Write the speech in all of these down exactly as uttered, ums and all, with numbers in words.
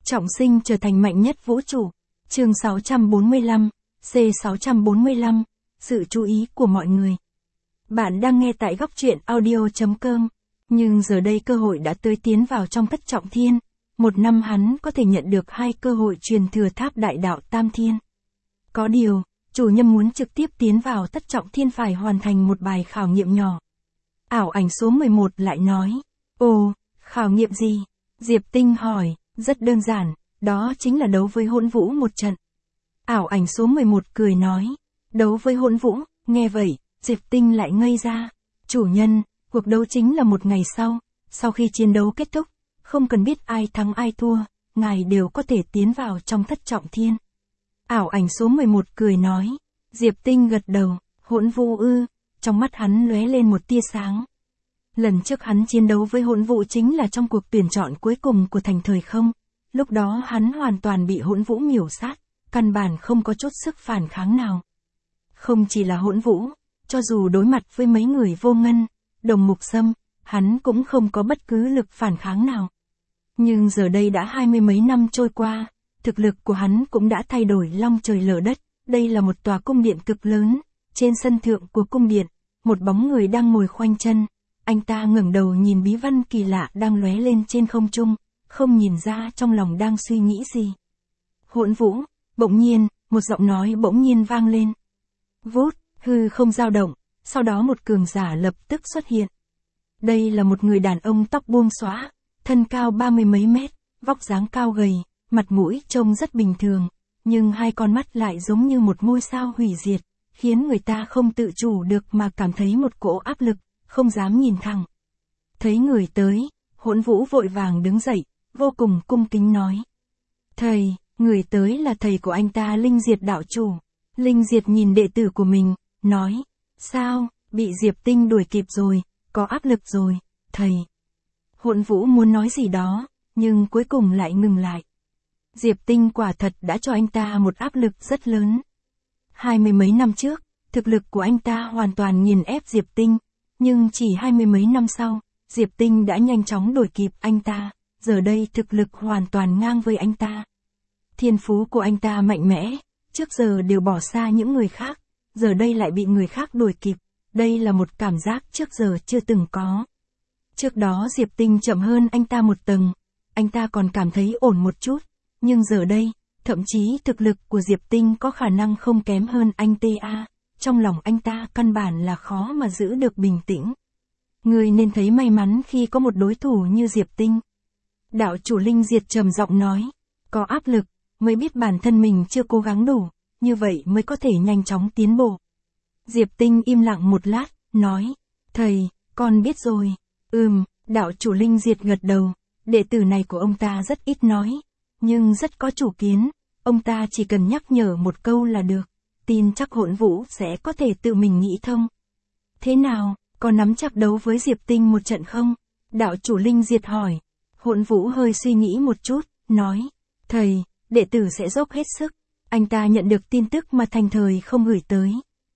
Trọng sinh trở thành mạnh nhất vũ trụ. Chương sáu trăm bốn mươi lăm, C sáu trăm bốn mươi lăm, sự chú ý của mọi người. Bạn đang nghe tại góc truyện audio chấm com, nhưng giờ đây cơ hội đã tới tiến vào trong thất trọng thiên. Một năm hắn có thể nhận được hai cơ hội truyền thừa tháp đại đạo Tam Thiên. Có điều, chủ nhân muốn trực tiếp tiến vào thất trọng thiên phải hoàn thành một bài khảo nghiệm nhỏ. Ảo ảnh số mười một lại nói, ồ, khảo nghiệm gì? Diệp Tinh hỏi, rất đơn giản, đó chính là đấu với Hỗn Vũ một trận. Ảo ảnh số mười một cười nói, đấu với Hỗn Vũ, nghe vậy, Diệp Tinh lại ngây ra. Chủ nhân, cuộc đấu chính là một ngày sau, sau khi chiến đấu kết thúc, không cần biết ai thắng ai thua, ngài đều có thể tiến vào trong thất trọng thiên. Ảo ảnh số mười một cười nói, Diệp Tinh gật đầu, Hỗn Vũ ư, trong mắt hắn lóe lên một tia sáng. Lần trước hắn chiến đấu với Hỗn Vũ chính là trong cuộc tuyển chọn cuối cùng của thành thời không, lúc đó hắn hoàn toàn bị Hỗn Vũ miểu sát, căn bản không có chút sức phản kháng nào. Không chỉ là Hỗn Vũ, cho dù đối mặt với mấy người Vô Ngân, Đồng Mục Sâm, hắn cũng không có bất cứ lực phản kháng nào. Nhưng giờ đây đã hai mươi mấy năm trôi qua, thực lực của hắn cũng đã thay đổi long trời lở đất. Đây là một tòa cung điện cực lớn, trên sân thượng của cung điện, một bóng người đang ngồi khoanh chân. Anh ta ngẩng đầu nhìn bí văn kỳ lạ đang lóe lên trên không trung, không nhìn ra trong lòng đang suy nghĩ gì. Hỗn Vũ, bỗng nhiên, một giọng nói bỗng nhiên vang lên. Vút, hư không dao động, sau đó một cường giả lập tức xuất hiện. Đây là một người đàn ông tóc buông xõa, thân cao ba mươi mấy mét, vóc dáng cao gầy, mặt mũi trông rất bình thường, nhưng hai con mắt lại giống như một ngôi sao hủy diệt, khiến người ta không tự chủ được mà cảm thấy một cỗ áp lực, không dám nhìn thẳng. Thấy người tới, Hỗn Vũ vội vàng đứng dậy, vô cùng cung kính nói. Thầy, người tới là thầy của anh ta Linh Diệt đạo chủ. Linh Diệt nhìn đệ tử của mình, nói, sao, bị Diệp Tinh đuổi kịp rồi, có áp lực rồi, thầy. Hỗn Vũ muốn nói gì đó, nhưng cuối cùng lại ngừng lại. Diệp Tinh quả thật đã cho anh ta một áp lực rất lớn. Hai mươi mấy năm trước, thực lực của anh ta hoàn toàn nghiền ép Diệp Tinh, nhưng chỉ hai mươi mấy năm sau, Diệp Tinh đã nhanh chóng đuổi kịp anh ta, giờ đây thực lực hoàn toàn ngang với anh ta. Thiên phú của anh ta mạnh mẽ, trước giờ đều bỏ xa những người khác, giờ đây lại bị người khác đuổi kịp, đây là một cảm giác trước giờ chưa từng có. Trước đó Diệp Tinh chậm hơn anh ta một tầng, anh ta còn cảm thấy ổn một chút, nhưng giờ đây, thậm chí thực lực của Diệp Tinh có khả năng không kém hơn anh ta, trong lòng anh ta căn bản là khó mà giữ được bình tĩnh. Người nên thấy may mắn khi có một đối thủ như Diệp Tinh. Đạo chủ Linh Diệt trầm giọng nói, có áp lực, mới biết bản thân mình chưa cố gắng đủ, như vậy mới có thể nhanh chóng tiến bộ. Diệp Tinh im lặng một lát, nói, thầy, con biết rồi. Ừm, đạo chủ Linh Diệt gật đầu, đệ tử này của ông ta rất ít nói, nhưng rất có chủ kiến, ông ta chỉ cần nhắc nhở một câu là được, tin chắc Hỗn Vũ sẽ có thể tự mình nghĩ thông. Thế nào, có nắm chắc đấu với Diệp Tinh một trận không? Đạo chủ Linh Diệt hỏi. Hỗn Vũ hơi suy nghĩ một chút, nói, thầy, đệ tử sẽ dốc hết sức. Anh ta nhận được tin tức mà thành thời không gửi tới.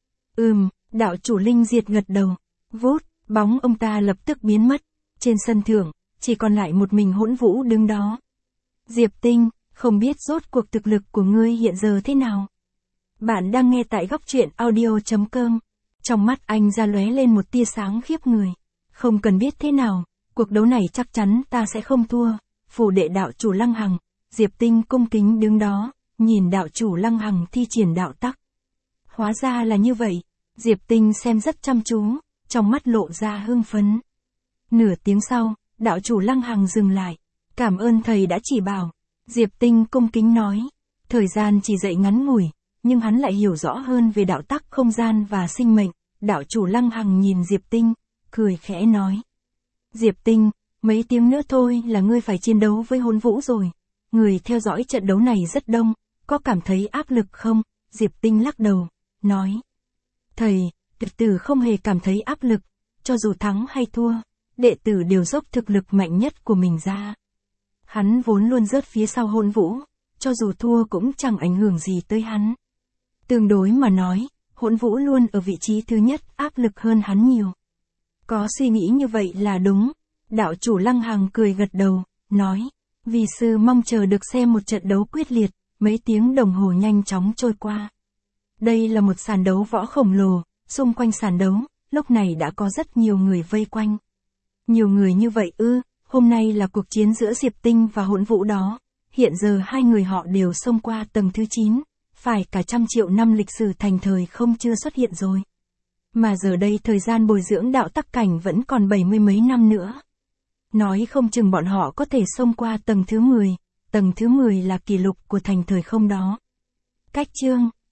Ừm, đạo chủ Linh Diệt gật đầu. Vút, bóng ông ta lập tức biến mất. Trên sân thượng, chỉ còn lại một mình Hỗn Vũ đứng đó. Diệp Tinh, không biết rốt cuộc thực lực của ngươi hiện giờ thế nào? Bạn đang nghe tại góc truyện audio chấm com. Trong mắt anh ra lóe lên một tia sáng khiếp người. Không cần biết thế nào, cuộc đấu này chắc chắn ta sẽ không thua. Phủ đệ đạo chủ Lăng Hằng, Diệp Tinh cung kính đứng đó, nhìn đạo chủ Lăng Hằng thi triển đạo tắc. Hóa ra là như vậy, Diệp Tinh xem rất chăm chú, trong mắt lộ ra hưng phấn. Nửa tiếng sau, đạo chủ Lăng Hằng dừng lại. Cảm ơn thầy đã chỉ bảo. Diệp Tinh cung kính nói. Thời gian chỉ dạy ngắn ngủi, nhưng hắn lại hiểu rõ hơn về đạo tắc không gian và sinh mệnh. Đạo chủ Lăng Hằng nhìn Diệp Tinh, cười khẽ nói. Diệp Tinh, mấy tiếng nữa thôi là ngươi phải chiến đấu với Hỗn Vũ rồi. Người theo dõi trận đấu này rất đông, có cảm thấy áp lực không? Diệp Tinh lắc đầu, nói. Thầy, đệ tử không hề cảm thấy áp lực, cho dù thắng hay thua, đệ tử đều dốc thực lực mạnh nhất của mình ra. Hắn vốn luôn rớt phía sau Hỗn Vũ, cho dù thua cũng chẳng ảnh hưởng gì tới hắn. Tương đối mà nói, Hỗn Vũ luôn ở vị trí thứ nhất, áp lực hơn hắn nhiều. Có suy nghĩ như vậy là đúng. Đạo chủ Lăng Hằng cười gật đầu, nói. Vì sư mong chờ được xem một trận đấu quyết liệt, mấy tiếng đồng hồ nhanh chóng trôi qua. Đây là một sàn đấu võ khổng lồ, xung quanh sàn đấu, lúc này đã có rất nhiều người vây quanh. Nhiều người như vậy ư, hôm nay là cuộc chiến giữa Diệp Tinh và Hỗn Vũ đó. Hiện giờ hai người họ đều xông qua tầng thứ chín, phải cả trăm triệu năm lịch sử thành thời không chưa xuất hiện rồi. Mà giờ đây thời gian bồi dưỡng đạo tắc cảnh vẫn còn bảy mươi mấy năm nữa. Nói không chừng bọn họ có thể xông qua tầng thứ mười, tầng thứ mười là kỷ lục của thành thời không đó. Cách chương